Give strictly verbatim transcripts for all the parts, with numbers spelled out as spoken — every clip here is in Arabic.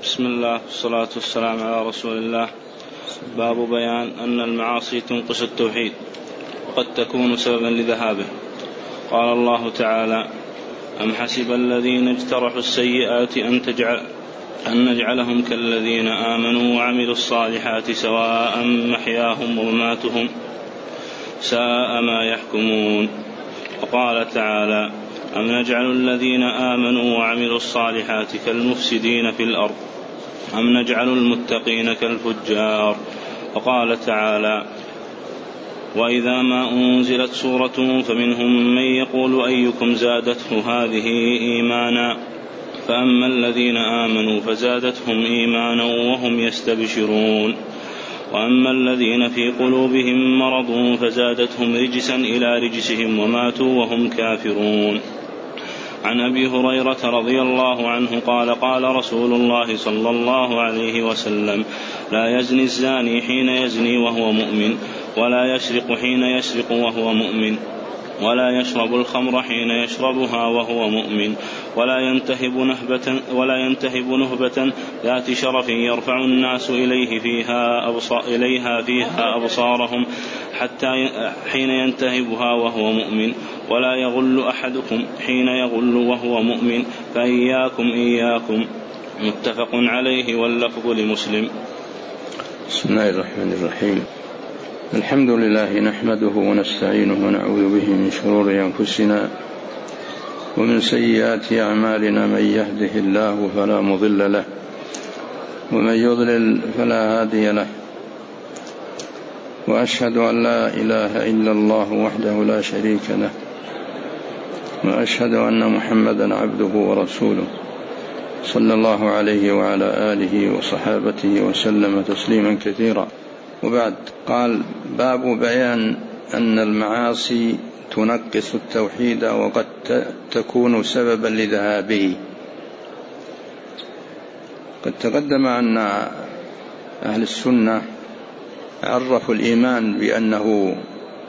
بسم الله والصلاة والسلام على رسول الله. باب بيان أن المعاصي تنقص التوحيد وقد تكون سببا لذهابه. قال الله تعالى: أم حسب الذين اجترحوا السيئات أن, تجعل أن نجعلهم كالذين آمنوا وعملوا الصالحات سواء محياهم ومماتهم ساء ما يحكمون. وقال تعالى: أم نجعل الذين آمنوا وعملوا الصالحات كالمفسدين في الأرض أم نجعل المتقين كالفجار. وقال تعالى: وإذا ما أنزلت سورة فمنهم من يقول أيكم زادته هذه إيمانا فأما الذين آمنوا فزادتهم إيمانا وهم يستبشرون وأما الذين في قلوبهم مرض فزادتهم رجسا إلى رجسهم وماتوا وهم كافرون. عن أبي هريرة رضي الله عنه قال: قال رسول الله صلى الله عليه وسلم: لا يزني الزاني حين يزني وهو مؤمن، ولا يسرق حين يسرق وهو مؤمن، ولا يشرب الخمر حين يشربها وهو مؤمن، ولا ينتهب نهبة, ولا ينتهب نهبة ذات شرف يرفع الناس إليه فيها أبصار إليها فيها أبصارهم حتى حين ينتهبها وهو مؤمن، ولا يغل أحدكم حين يغل وهو مؤمن، فإياكم إياكم. متفق عليه واللفظ لمسلم. بسم الله الرحمن الرحيم. الحمد لله نحمده ونستعينه ونعوذ به من شرور أنفسنا ومن سيئات أعمالنا، من يهده الله فلا مضل له ومن يضلل فلا هادي له، وأشهد أن لا إله إلا الله وحده لا شريك له، وأشهد أن محمدا عبده ورسوله صلى الله عليه وعلى آله وصحابته وسلم تسليما كثيرا. وبعد، قال: باب بيان أن المعاصي تنقص التوحيد وقد تكون سببا لذهابه. قد تقدم أن أهل السنة عرفوا الإيمان بأنه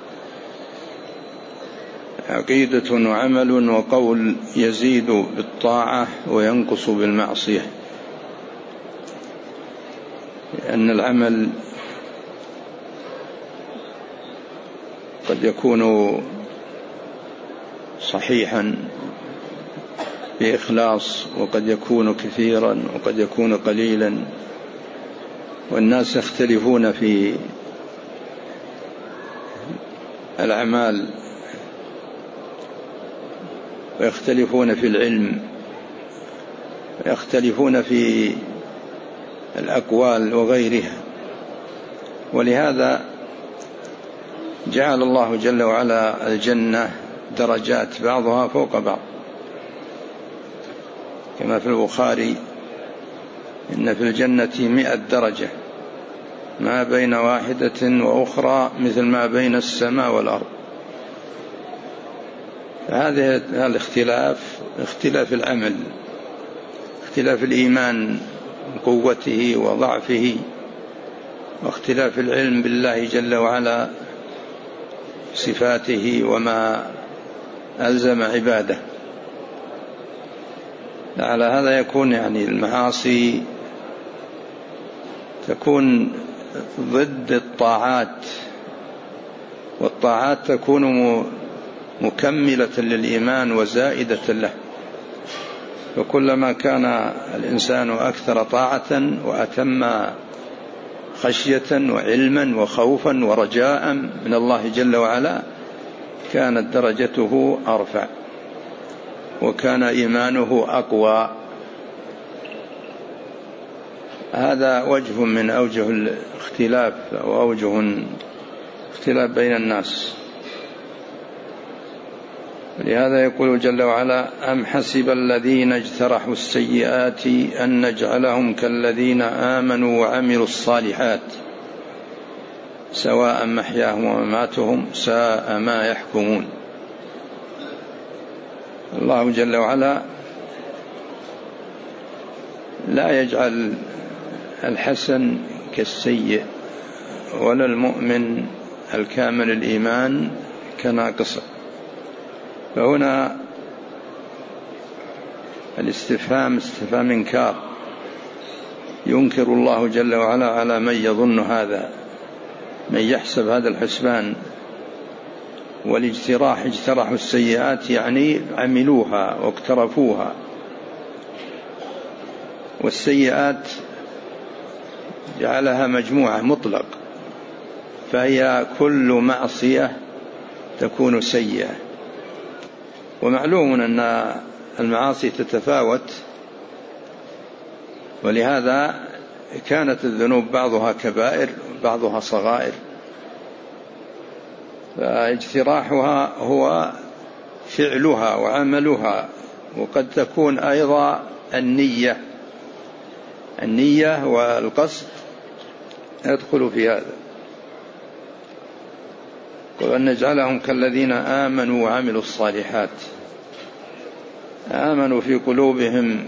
عقيدة وعمل وقول يزيد بالطاعة وينقص بالمعصية، لأن العمل قد يكون صحيحا بإخلاص، وقد يكون كثيرا، وقد يكون قليلا، والناس يختلفون في الأعمال ويختلفون في العلم ويختلفون في الأقوال وغيرها. ولهذا جعل الله جل وعلا الجنة درجات بعضها فوق بعض، كما في البخاري: إن في الجنة مئة درجة ما بين واحدة وأخرى مثل ما بين السماء والأرض. هذا الاختلاف اختلاف العمل، اختلاف الإيمان قوته وضعفه، واختلاف العلم بالله جل وعلا صفاته وما ألزم عباده. على هذا يكون يعني المعاصي تكون ضد الطاعات، والطاعات تكون مكملة للإيمان وزائدة له. وكلما كان الإنسان أكثر طاعة وأتم خشية وعلما وخوفا ورجاء من الله جل وعلا كانت درجته أرفع وكان إيمانه أقوى. هذا وجه من أوجه الاختلاف وأوجه اختلاف بين الناس. لهذا يقول جل وعلا: أم حسب الذين اجترحوا السيئات أن نجعلهم كالذين آمنوا وعملوا الصالحات سواء محياهم ومماتهم ساء ما يحكمون. الله جل وعلا لا يجعل الحسن كالسيء، ولا المؤمن الكامل الإيمان كناقصه. فهنا الاستفهام استفهام إنكار، ينكر الله جل وعلا على من يظن هذا، من يحسب هذا الحسبان. والاجتراح اجترحوا السيئات يعني عملوها واقترفوها، والسيئات جعلها مجموعة مطلق، فهي كل معصية تكون سيئة. ومعلوم أن المعاصي تتفاوت، ولهذا كانت الذنوب بعضها كبائر وبعضها صغائر، فاجتراحها هو فعلها وعملها. وقد تكون أيضا النية النية والقصد يدخل في هذا. وأن نجعلهم كالذين آمنوا وعملوا الصالحات، آمنوا في قلوبهم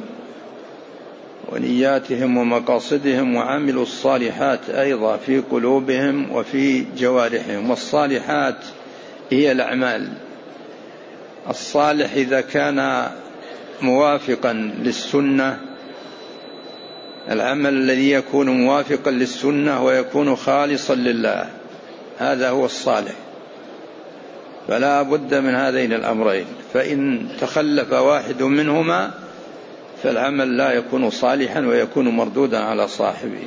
ونياتهم ومقاصدهم، وعملوا الصالحات أيضا في قلوبهم وفي جوارحهم. والصالحات هي الأعمال. الصالح إذا كان موافقا للسنة، العمل الذي يكون موافقا للسنة ويكون خالصا لله، هذا هو الصالح. فلا بد من هذين الأمرين، فإن تخلف واحد منهما فالعمل لا يكون صالحا ويكون مردودا على صاحبه.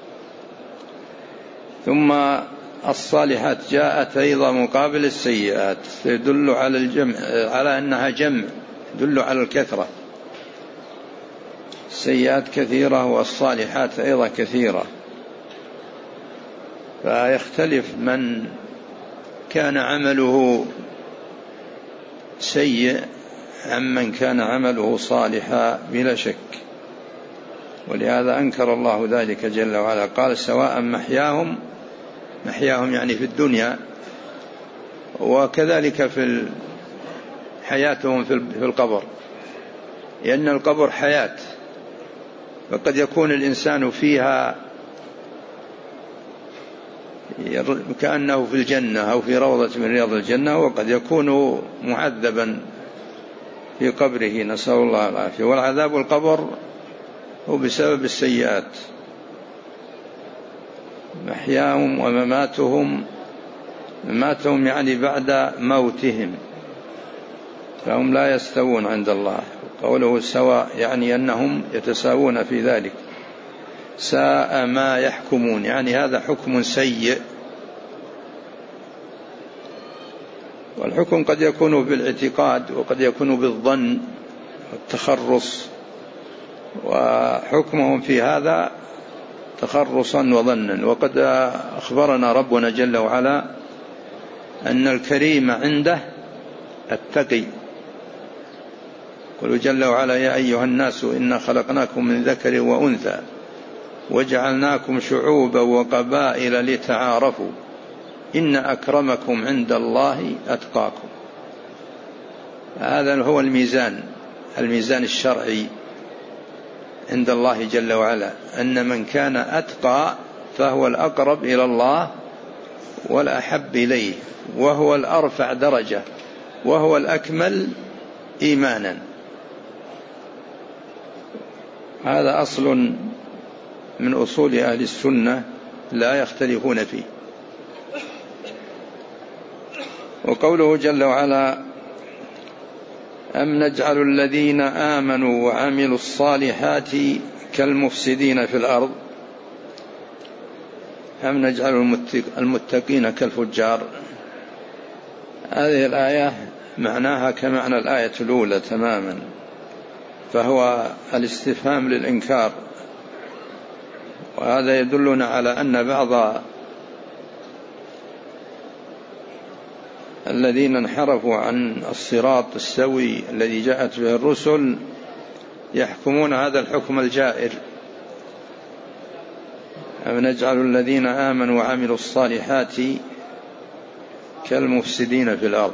ثم الصالحات جاءت أيضا مقابل السيئات، تدل على الجمع، على أنها جمع، تدل على الكثرة. السيئات كثيرة والصالحات أيضا كثيرة، فيختلف من كان عمله سيء عمن كان عمله صالحا بلا شك. ولهذا أنكر الله ذلك جل وعلا، قال سواء محياهم، محياهم يعني في الدنيا، وكذلك في حياتهم في القبر، لأن القبر حياة، فقد يكون الإنسان فيها كأنه في الجنة أو في روضة من رياض الجنة، وقد يكون معذبا في قبره، نسأل الله العافية. والعذاب القبر هو بسبب السيئات. محياهم ومماتهم، مماتهم يعني بعد موتهم، فهم لا يستوون عند الله. قوله سواء يعني أنهم يتساوون في ذلك. ساء ما يحكمون يعني هذا حكم سيء. والحكم قد يكون بالاعتقاد وقد يكون بالظن والتخرص، وحكمهم في هذا تخرصا وظنا. وقد أخبرنا ربنا جل وعلا أن الكريم عنده التقي. قل جل وعلا يا أيها الناس إنا خلقناكم من ذكر وأنثى وجعلناكم شعوبا وقبائل لتعارفوا إن أكرمكم عند الله أتقاكم. هذا هو الميزان، الميزان الشرعي عند الله جل وعلا، أن من كان أتقى فهو الأقرب إلى الله والأحب إليه، وهو الأرفع درجة، وهو الأكمل إيمانا. هذا أصل من أصول أهل السنة لا يختلفون فيه. وقوله جل وعلا أم نجعل الذين آمنوا وعملوا الصالحات كالمفسدين في الأرض، أم نجعل المتقين كالفجار. هذه الآية معناها كمعنى الآية الأولى تماما، فهو الاستفهام للإنكار. وهذا يدلنا على أن بعض الذين انحرفوا عن الصراط السوي الذي جاءت به الرسل يحكمون هذا الحكم الجائر. أم نجعل الذين آمنوا وعملوا الصالحات كالمفسدين في الأرض.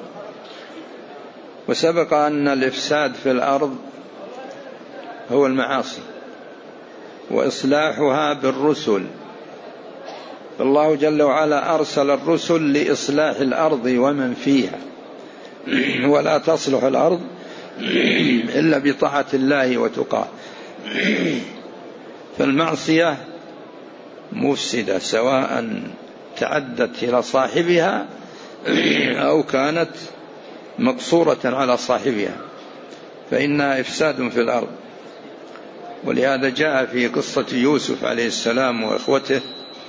وسبق أن الإفساد في الأرض هو المعاصي وإصلاحها بالرسل. فالله جل وعلا أرسل الرسل لإصلاح الأرض ومن فيها، ولا تصلح الأرض إلا بطاعة الله وتقاه. فالمعصية مفسدة سواء تعدت إلى صاحبها أو كانت مقصورة على صاحبها، فإنها إفساد في الأرض. ولهذا جاء في قصة يوسف عليه السلام وإخوته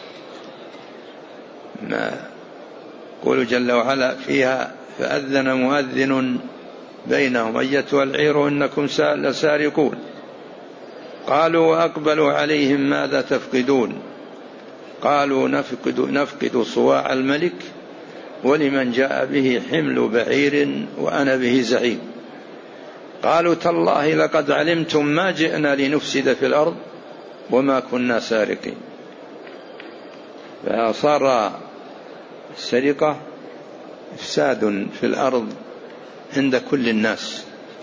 ما قول جل وعلا فيها: فأذن مؤذن بينهم أيتها العير إنكم لسارقون قالوا وأقبلوا عليهم ماذا تفقدون قالوا نفقد, نفقد صواع الملك ولمن جاء به حمل بعير وأنا به زعيم قالوا تالله لقد علمتم ما جئنا لنفسد في الأرض وما كنا سارقين. فصار السرقة إفساد في الأرض عند كل الناس،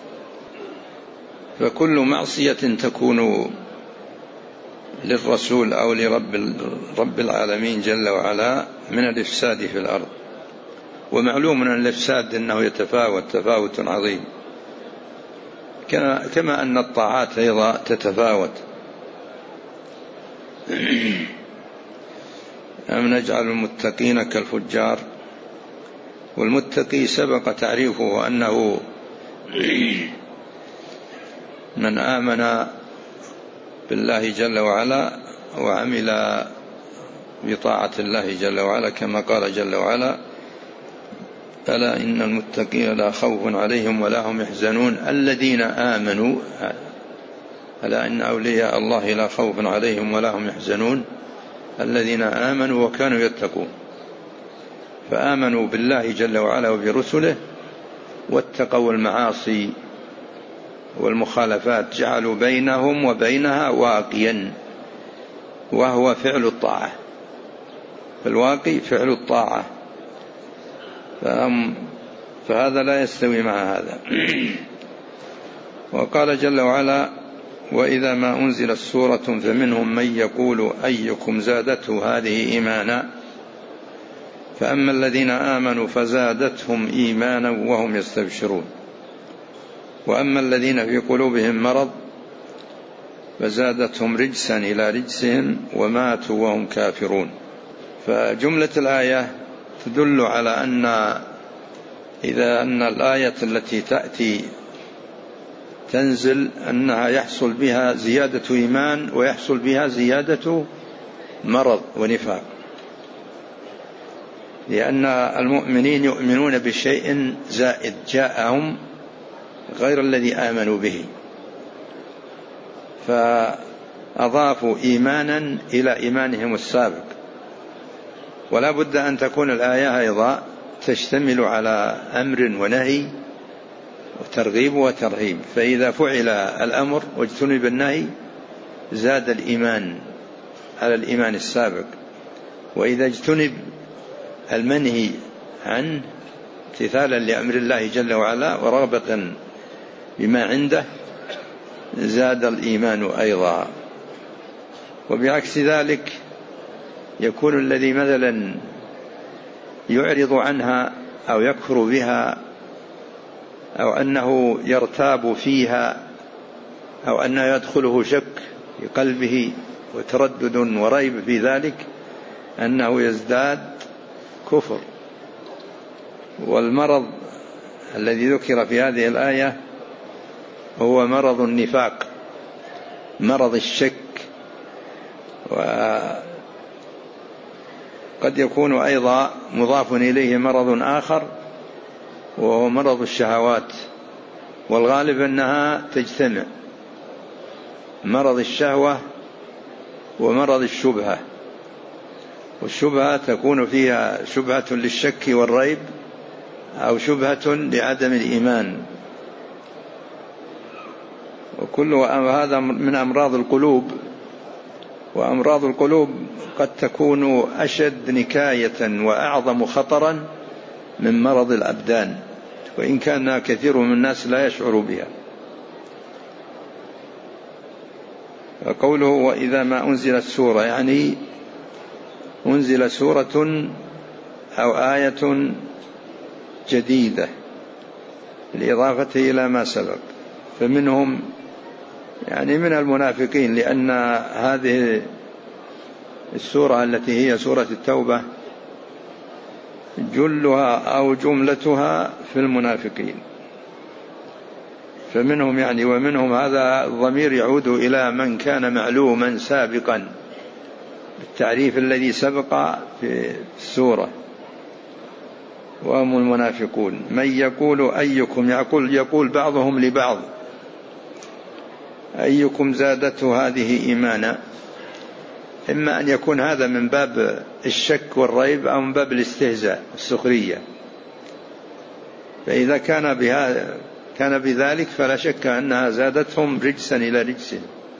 فكل معصية تكون للرسول أو لرب رب العالمين جل وعلا من الإفساد في الأرض. ومعلوم أن الإفساد أنه يتفاوت تفاوت عظيم، كما أن الطاعات أيضا تتفاوت. أم نجعل المتقين كالفجار؟ والمتقي سبق تعريفه أنه من آمن بالله جل وعلا وعمل بطاعة الله جل وعلا، كما قال جل وعلا: ألا إن المتقين لا خوف عليهم ولا هم يحزنون الذين آمنوا. ألا إن أولياء الله لا خوف عليهم ولا هم يحزنون الذين آمنوا وكانوا يتقون. فآمنوا بالله جل وعلا وبرسله واتقوا المعاصي والمخالفات، جعلوا بينهم وبينها واقيا وهو فعل الطاعة، فالواقي فعل الطاعة، فهذا لا يستوي مع هذا. وقال جل وعلا: وإذا ما أنزلت سورة فمنهم من يقول أيكم زادته هذه إيمانا فأما الذين آمنوا فزادتهم إيمانا وهم يستبشرون وأما الذين في قلوبهم مرض فزادتهم رجسا إلى رجسهم وماتوا وهم كافرون. فجملة الآية تدل على أن إذا أن الآية التي تأتي تنزل أنها يحصل بها زيادة إيمان ويحصل بها زيادة مرض ونفاق، لأن المؤمنين يؤمنون بشيء زائد جاءهم غير الذي آمنوا به، فأضافوا إيمانا إلى إيمانهم السابق. ولا بد أن تكون الآية أيضا تشتمل على أمر ونهي وترغيب وترهيب، فإذا فعل الأمر واجتنب النهي زاد الإيمان على الإيمان السابق، وإذا اجتنب المنهي عنه امتثالا لأمر الله جل وعلا ورغبة بما عنده زاد الإيمان أيضا. وبعكس ذلك يكون الذي مثلا يعرض عنها أو يكفر بها أو أنه يرتاب فيها أو أنه يدخله شك في قلبه وتردد وريب في ذلك أنه يزداد كفر. والمرض الذي ذكر في هذه الآية هو مرض النفاق، مرض الشك، وقد يكون أيضا مضاف إليه مرض آخر وهو مرض الشهوات، والغالب أنها تجتمع، مرض الشهوة ومرض الشبهة. والشبهة تكون فيها شبهة للشك والريب أو شبهة لعدم الإيمان، وكل هذا من أمراض القلوب. وأمراض القلوب قد تكون أشد نكاية وأعظم خطرا من مرض الأبدان، وإن كان كثير من الناس لا يشعر بها. قوله وإذا ما أنزلت سورة يعني أنزل سورة أو آية جديدة بالإضافة إلى ما سبق. فمنهم يعني من المنافقين، لأن هذه السورة التي هي سورة التوبة جلها أو جملتها في المنافقين، فمنهم يعني ومنهم هذا الضمير يعود إلى من كان معلوما سابقا بالتعريف الذي سبق في السورة، وهم المنافقون. من يقول أيكم، يقول, يقول بعضهم لبعض أيكم زادته هذه إيمانا، إما أن يكون هذا من باب الشك والريب أو من باب الاستهزاء والسخرية، فإذا كان بها كان بذلك فلا شك أنها زادتهم رجسا إلى رجسهم.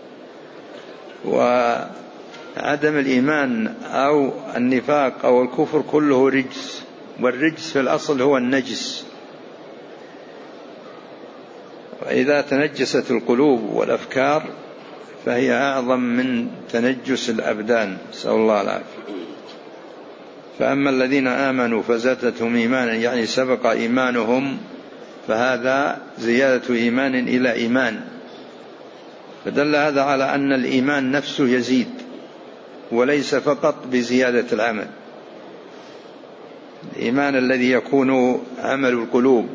وعدم الإيمان أو النفاق أو الكفر كله رجس، والرجس في الأصل هو النجس، وإذا تنجست القلوب والأفكار فهي أعظم من تنجس الأبدان، نسأل الله العافية. فأما الذين آمنوا فزادتهم إيمانا، يعني سبق إيمانهم، فهذا زيادة إيمان إلى إيمان، فدل هذا على أن الإيمان نفسه يزيد وليس فقط بزيادة العمل. الإيمان الذي يكون عمل القلوب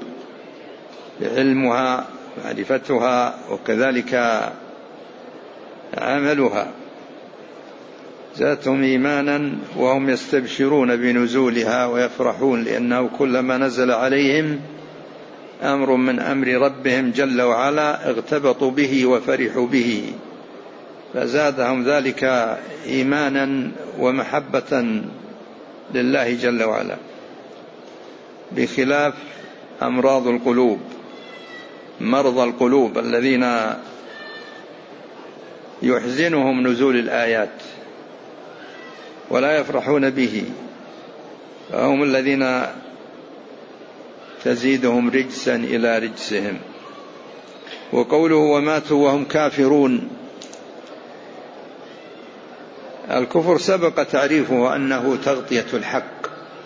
علمها معرفتها وكذلك عملها، زادتهم إيمانا وهم يستبشرون بنزولها ويفرحون، لأنه كلما نزل عليهم أمر من أمر ربهم جل وعلا اغتبطوا به وفرحوا به، فزادهم ذلك إيمانا ومحبة لله جل وعلا، بخلاف أمراض القلوب، مرضى القلوب الذين يحزنهم نزول الآيات ولا يفرحون به، فهم الذين تزيدهم رجسا إلى رجسهم. وقوله وماتوا وهم كافرون، الكفر سبق تعريفه أنه تغطية الحق،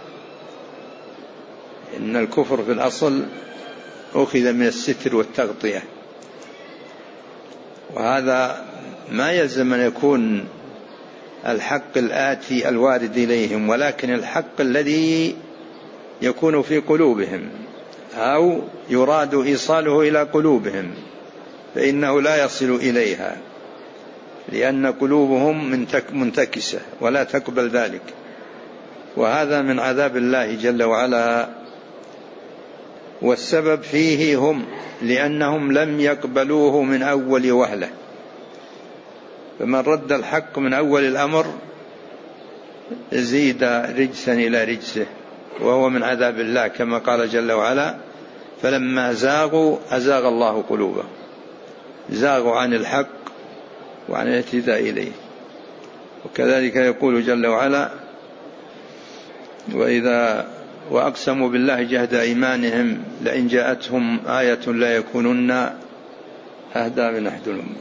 إن الكفر في الأصل أخذ من الستر والتغطية، وهذا ما يلزم أن يكون الحق الآتي الوارد إليهم، ولكن الحق الذي يكون في قلوبهم أو يراد إيصاله إلى قلوبهم، فإنه لا يصل إليها، لأن قلوبهم منتكسة ولا تقبل ذلك، وهذا من عذاب الله جل وعلا، والسبب فيه هم، لأنهم لم يقبلوه من أول وهلة، فمن رد الحق من أول الأمر زيد رجسا إلى رجسه، وهو من عذاب الله، كما قال جل وعلا فلما زاغوا أزاغ الله قلوبهم، زاغوا عن الحق وعن الاهتداء إليه. وكذلك يقول جل وعلا وإذا وأقسموا بالله جهد أيمانهم لئن جاءتهم آية لا يكونن أهدى من أحدهم،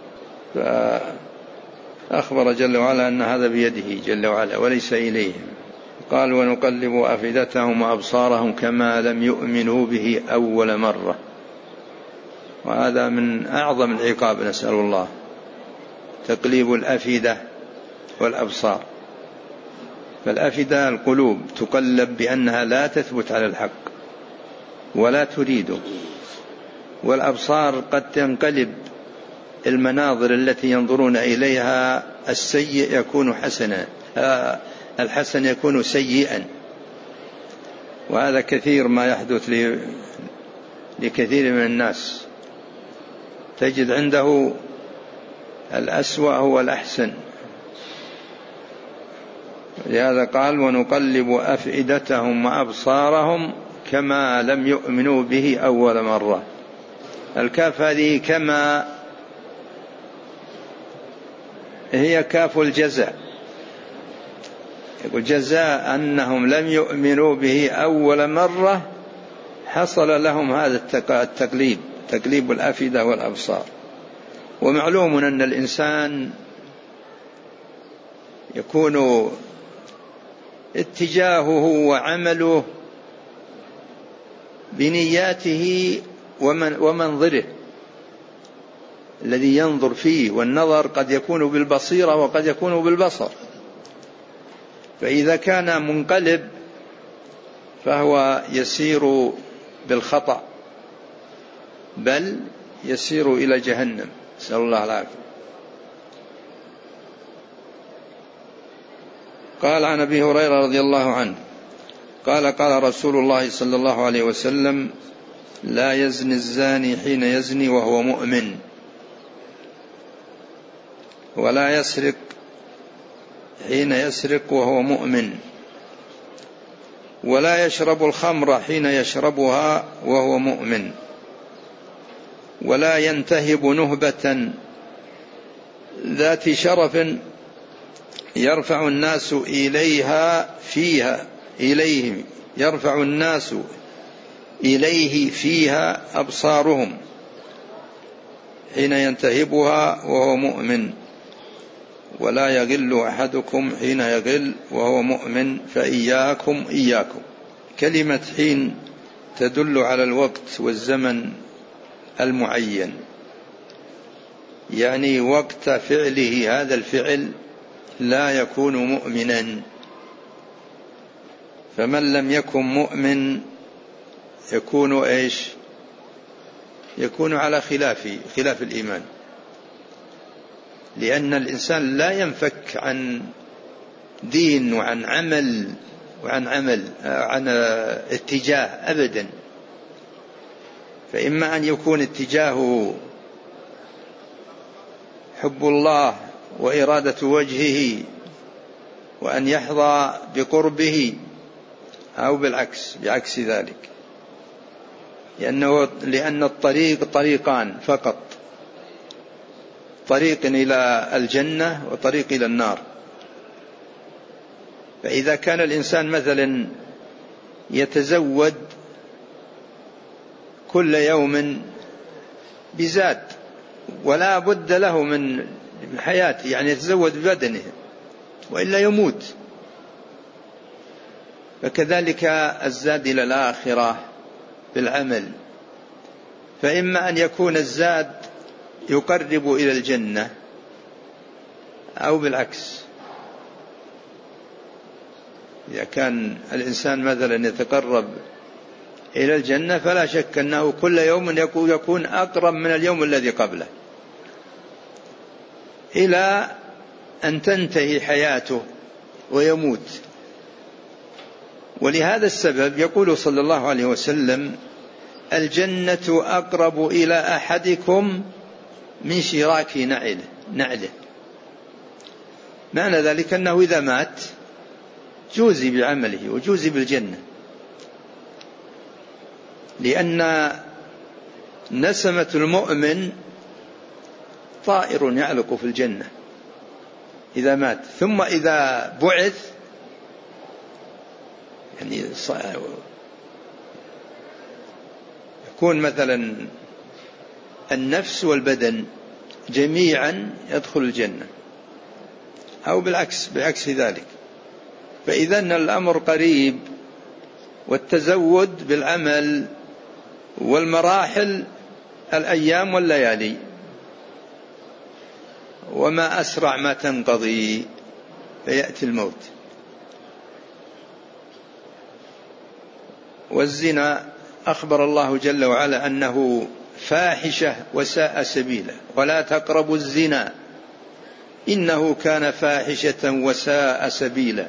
فأخبر جل وعلا أن هذا بيده جل وعلا وليس إليهم. قال ونقلب أفئدتهم وأبصارهم كما لم يؤمنوا به أول مرة، وهذا من أعظم العقاب، نسأل الله، تقليب الأفئدة والأبصار. فالأفئدة القلوب تقلب بأنها لا تثبت على الحق ولا تريده، والأبصار قد تنقلب المناظر التي ينظرون إليها، السيء يكون حسنا، الحسن يكون سيئا، وهذا كثير ما يحدث لكثير من الناس، تجد عنده الأسوأ هو الأحسن. لهذا قال ونقلب أفئدتهم وأبصارهم كما لم يؤمنوا به أول مرة. الكاف هذه كما هي كاف الجزاء، يقول جزاء أنهم لم يؤمنوا به أول مرة حصل لهم هذا التقليب، تقليب الأفئدة والأبصار. ومعلوم أن الإنسان يكون اتجاهه وعمله بنياته ومنظره، الذي ينظر فيه، والنظر قد يكون بالبصيرة وقد يكون بالبصر. فإذا كان منقلب فهو يسير بالخطأ، بل يسير إلى جهنم، نسأل الله العافية. قال عن أبي هريرة رضي الله عنه قال قال رسول الله صلى الله عليه وسلم: لا يزني الزاني حين يزني وهو مؤمن، ولا يسرق حين يسرق وهو مؤمن، ولا يشرب الخمر حين يشربها وهو مؤمن، ولا ينتهب نهبة ذات شرف يرفع الناس إليها فيها إليه يرفع الناس إليه فيها أبصارهم حين ينتهبها وهو مؤمن، ولا يغل أحدكم حين يغل وهو مؤمن، فإياكم إياكم. كلمة حين تدل على الوقت والزمن المعين، يعني وقت فعله هذا الفعل لا يكون مؤمنا. فمن لم يكن مؤمن يكون إيش؟ يكون على خلاف خلاف الإيمان، لأن الإنسان لا ينفك عن دين وعن عمل وعن عمل عن اتجاه أبدا. فإما أن يكون اتجاهه حب الله وإرادة وجهه وأن يحظى بقربه، أو بالعكس بعكس ذلك، لأنه لأن الطريق طريقان فقط: طريق إلى الجنة وطريق إلى النار. فإذا كان الإنسان مثلا يتزود كل يوم بزاد ولا بد له من حياته، يعني يتزود ببدنه وإلا يموت، فكذلك الزاد إلى الآخرة بالعمل. فإما أن يكون الزاد يقرب إلى الجنة أو بالعكس. إذا كان الإنسان مثلا يتقرب إلى الجنة فلا شك أنه كل يوم يكون أقرب من اليوم الذي قبله، إلى أن تنتهي حياته ويموت. ولهذا السبب يقول صلى الله عليه وسلم: الجنة أقرب إلى أحدكم من شراك نعله نعله معنى ذلك أنه إذا مات جوزي بعمله وجوزي بالجنة، لأن نسمة المؤمن طائر يعلق في الجنة إذا مات، ثم إذا بعث يعني يكون مثلا النفس والبدن جميعا يدخل الجنة، أو بالعكس بعكس ذلك. فإذا الأمر قريب، والتزود بالعمل والمراحل الأيام والليالي، وما أسرع ما تنقضي فيأتي الموت. والزنا أخبر الله جل وعلا أنه فاحشة وساء سبيلا، ولا تقربوا الزنا إنه كان فاحشة وساء سبيلا.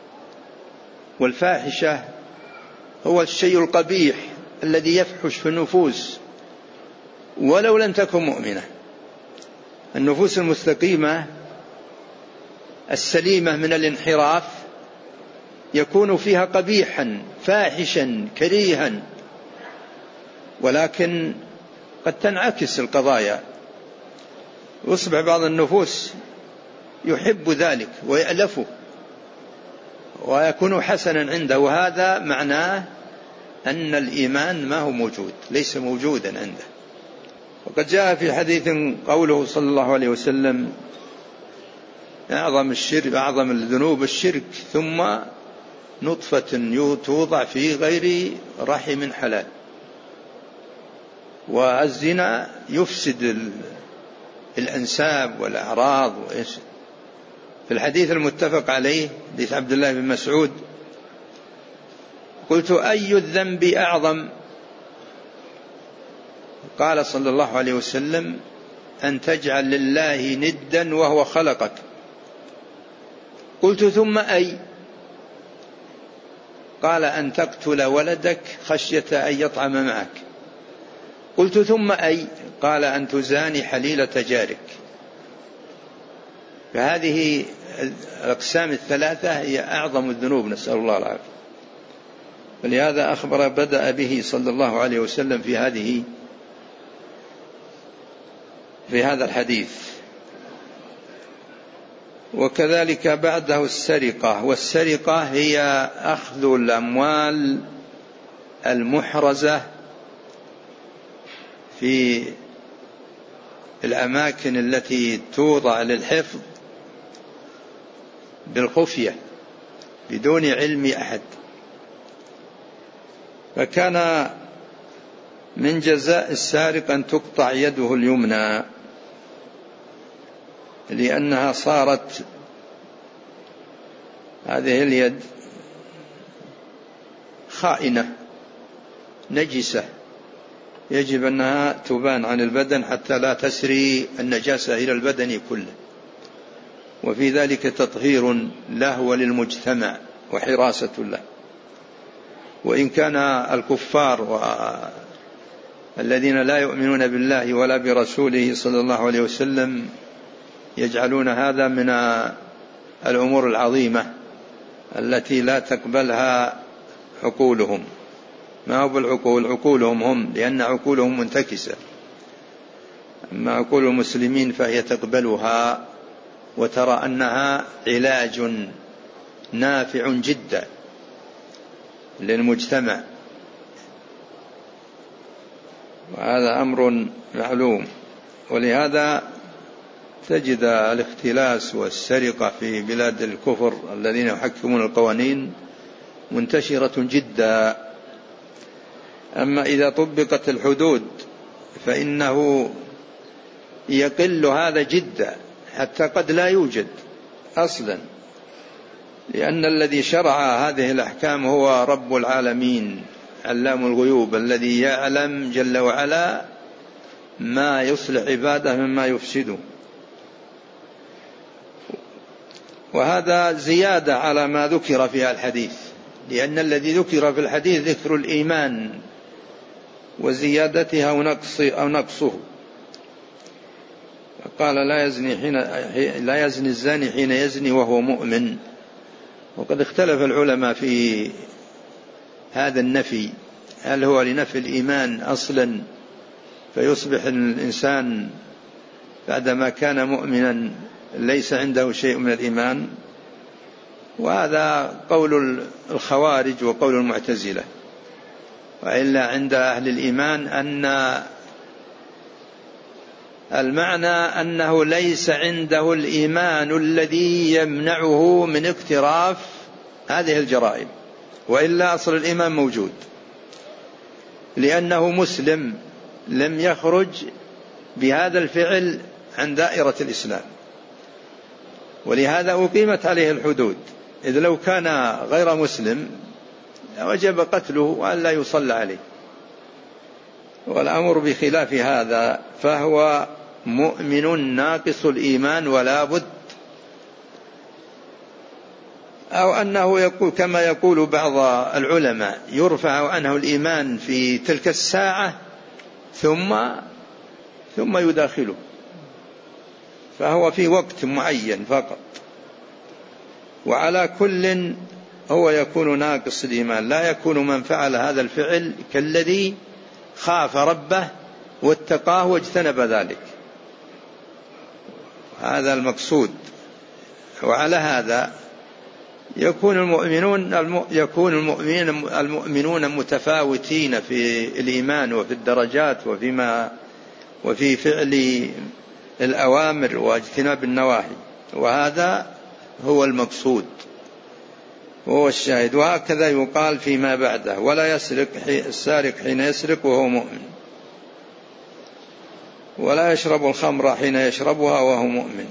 والفاحشة هو الشيء القبيح الذي يفحش في النفوس ولو لم تكن مؤمنة. النفوس المستقيمة السليمة من الانحراف يكون فيها قبيحا فاحشا كريها، ولكن قد تنعكس القضايا، ويصبح بعض النفوس يحب ذلك ويألفه ويكون حسنا عنده، وهذا معناه أن الإيمان ما هو موجود، ليس موجودا عنده. وقد جاء في حديث قوله صلى الله عليه وسلم: أعظم الشرك أعظم الذنوب الشرك، ثم نطفة توضع في غير رحم حلال. والزنا يفسد الأنساب والأعراض. في الحديث المتفق عليه حديث عبد الله بن مسعود قلت أي الذنب أعظم؟ قال صلى الله عليه وسلم أن تجعل لله ندا وهو خلقك. قلت ثم أي؟ قال أن تقتل ولدك خشية أن يطعم معك. قلت ثم أي؟ قال أن تزاني حليلة جارك. فهذه الأقسام الثلاثة هي أعظم الذنوب، نسأل الله العافية. ولهذا أخبر بدأ به صلى الله عليه وسلم في هذه في هذا الحديث. وكذلك بعده السرقة، والسرقة هي أخذ الأموال المحرزة في الأماكن التي توضع للحفظ بالخفية بدون علم أحد. فكان من جزاء السارق أن تقطع يده اليمنى، لأنها صارت هذه اليد خائنة نجسة، يجب أنها تبان عن البدن حتى لا تسري النجاسة إلى البدن كله، وفي ذلك تطهير له وللمجتمع وحراسة له. وإن كان الكفار والذين لا يؤمنون بالله ولا برسوله صلى الله عليه وسلم يجعلون هذا من الأمور العظيمة التي لا تقبلها عقولهم. ما هو بالعقول؟ عقولهم هم، لأن عقولهم منتكسة. أما عقول المسلمين فهي تقبلها وترى أنها علاج نافع جدا للمجتمع، وهذا أمر معلوم. ولهذا تجد الاختلاس والسرقة في بلاد الكفر الذين يحكمون القوانين منتشرة جدا. أما إذا طبقت الحدود فإنه يقل هذا جدا، حتى قد لا يوجد أصلا، لأن الذي شرع هذه الأحكام هو رب العالمين علام الغيوب، الذي يعلم جل وعلا ما يصلح عباده مما يفسده. وهذا زيادة على ما ذكر في الحديث، لأن الذي ذكر في الحديث ذكر الإيمان وزيادتها أو نقصه. قال لا يزني حين لا يزني الزاني حين يزني وهو مؤمن. وقد اختلف العلماء في هذا النفي، هل هو لنفي الإيمان أصلا فيصبح الإنسان بعدما كان مؤمنا ليس عنده شيء من الإيمان، وهذا قول الخوارج وقول المعتزلة. وإلا عند أهل الإيمان أن المعنى أنه ليس عنده الإيمان الذي يمنعه من اقتراف هذه الجرائم، وإلا أصل الإيمان موجود، لأنه مسلم لم يخرج بهذا الفعل عن دائرة الإسلام، ولهذا أقيمت عليه الحدود. إذ لو كان غير مسلم وجب قتله وأن لا يصلى عليه. والأمر بخلاف هذا، فهو مؤمن ناقص الإيمان ولا بد، أو أنه يقول كما يقول بعض العلماء يرفع عنه الإيمان في تلك الساعة ثم ثم يداخله، فهو في وقت معين فقط. وعلى كل هو يكون ناقص الإيمان، لا يكون من فعل هذا الفعل كالذي خاف ربه واتقاه واجتنب ذلك. هذا المقصود. وعلى هذا يكون المؤمنون يكون المؤمنين المؤمنون متفاوتين في الإيمان وفي الدرجات وفيما وفي فعل الأوامر واجتناب النواهي، وهذا هو المقصود وهو الشاهد. وهكذا يقال فيما بعده: ولا يسرق السارق حين يسرق وهو مؤمن. ولا يشرب الخمر حين يشربها وهو مؤمن.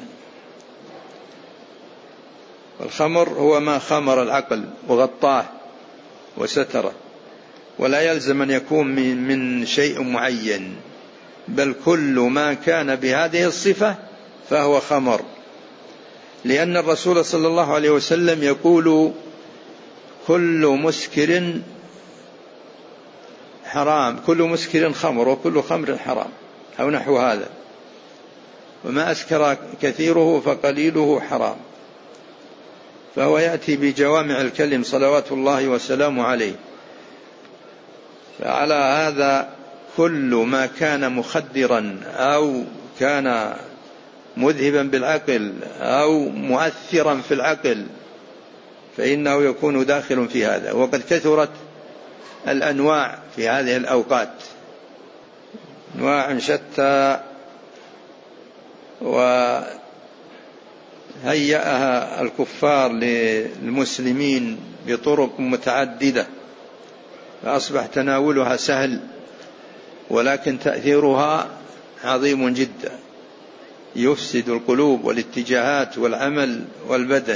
الخمر هو ما خمر العقل وغطاه وستره، ولا يلزم أن يكون من شيء معين، بل كل ما كان بهذه الصفة فهو خمر، لأن الرسول صلى الله عليه وسلم يقول كل مسكر حرام، كل مسكر خمر وكل خمر حرام، أو نحو هذا، وما أسكر كثيره فقليله حرام. فهو يأتي بجوامع الكلم صلوات الله وسلامه عليه. فعلى هذا كل ما كان مخدرا أو كان مذهبا بالعقل أو مؤثرا في العقل فإنه يكون داخل في هذا. وقد كثرت الأنواع في هذه الأوقات، أنواع شتى، وهيأها الكفار للمسلمين بطرق متعددة، فأصبح تناولها سهل، ولكن تأثيرها عظيم جدا، يفسد القلوب والاتجاهات والعمل والبدن.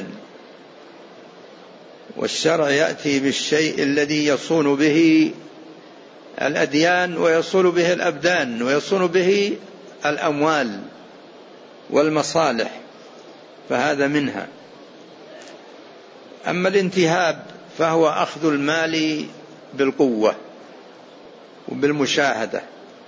والشرع يأتي بالشيء الذي يصون به الأديان ويصون به الأبدان ويصون به الأموال والمصالح، فهذا منها. أما الانتهاب فهو أخذ المال بالقوة وبالمشاهدة،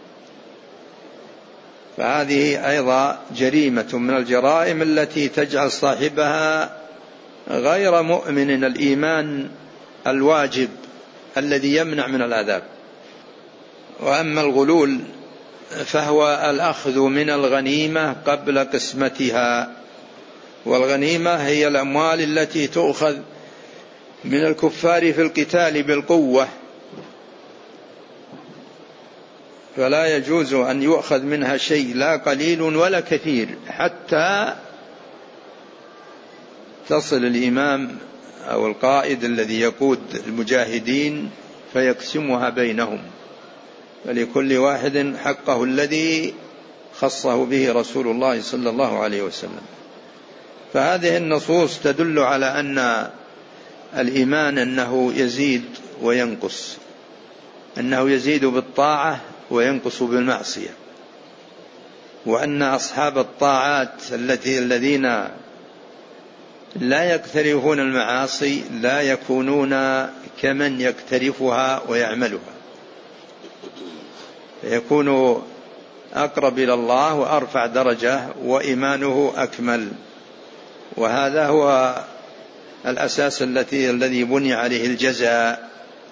فهذه أيضا جريمة من الجرائم التي تجعل صاحبها غير مؤمن الإيمان الواجب الذي يمنع من العذاب. وأما الغلول فهو الأخذ من الغنيمة قبل قسمتها، والغنيمة هي الأموال التي تؤخذ من الكفار في القتال بالقوة، فلا يجوز أن يؤخذ منها شيء لا قليل ولا كثير، حتى تصل الإمام أو القائد الذي يقود المجاهدين فيقسمها بينهم، فلكل واحد حقه الذي خصه به رسول الله صلى الله عليه وسلم. فهذه النصوص تدل على أن الإيمان أنه يزيد وينقص، أنه يزيد بالطاعة وينقص بالمعصية، وأن أصحاب الطاعات التي الذين لا يقترفون المعاصي لا يكونون كمن يقترفها ويعملها، يكون أقرب إلى الله وأرفع درجة وإيمانه أكمل. وهذا هو الأساس التي الذي بني عليه الجزاء،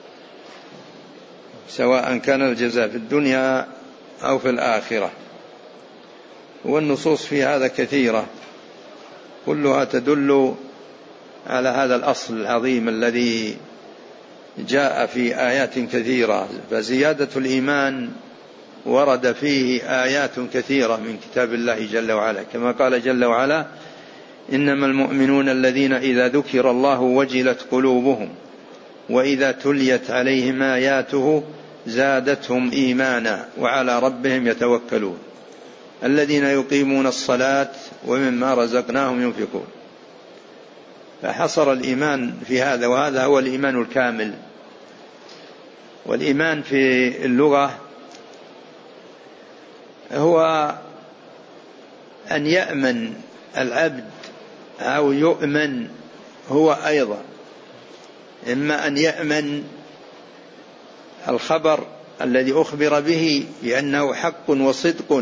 سواء كان الجزاء في الدنيا أو في الآخرة. والنصوص في هذا كثيرة، كلها تدل على هذا الأصل العظيم الذي جاء في آيات كثيرة. فزيادة الإيمان ورد فيه آيات كثيرة من كتاب الله جل وعلا، كما قال جل وعلا: إنما المؤمنون الذين إذا ذكر الله وجلت قلوبهم وإذا تليت عليهم آياته زادتهم إيمانا وعلى ربهم يتوكلون الذين يقيمون الصلاة ومما رزقناهم ينفقون. فحصر الإيمان في هذا، وهذا هو الإيمان الكامل. والإيمان في اللغة هو أن يأمن العبد أو يؤمن هو أيضا، إما أن يأمن الخبر الذي أخبر به بأنه حق وصدق،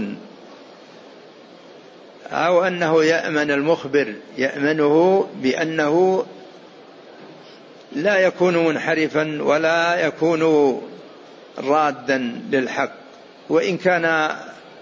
أو أنه يأمن المخبر يأمنه بأنه لا يكون منحرفا ولا يكون رادا للحق. وإن كان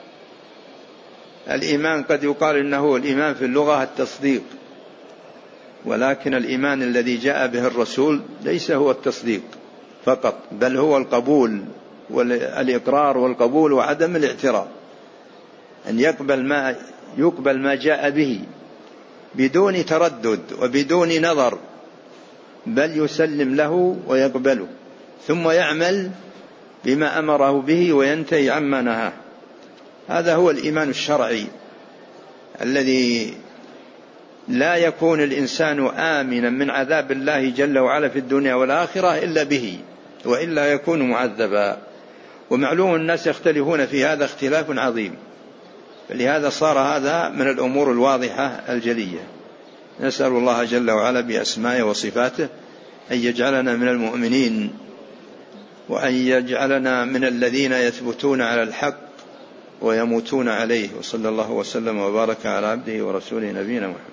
الإيمان قد يقال إنه الإيمان في اللغة التصديق، ولكن الإيمان الذي جاء به الرسول ليس هو التصديق فقط، بل هو القبول والإقرار والقبول وعدم الاعتراض، أن يقبل ما يقبل ما جاء به بدون تردد وبدون نظر، بل يسلم له ويقبله، ثم يعمل بما أمره به وينتهي عما نهاه. هذا هو الإيمان الشرعي الذي لا يكون الإنسان آمنا من عذاب الله جل وعلا في الدنيا والآخرة إلا به، وإلا يكون معذبا. ومعلوم الناس يختلفون في هذا اختلاف عظيم، فلهذا صار هذا من الأمور الواضحة الجلية. نسأل الله جل وعلا بأسمائه وصفاته أن يجعلنا من المؤمنين، وأن يجعلنا من الذين يثبتون على الحق ويموتون عليه. وصلى الله وسلم وبارك على عبده ورسوله نبينا محمد.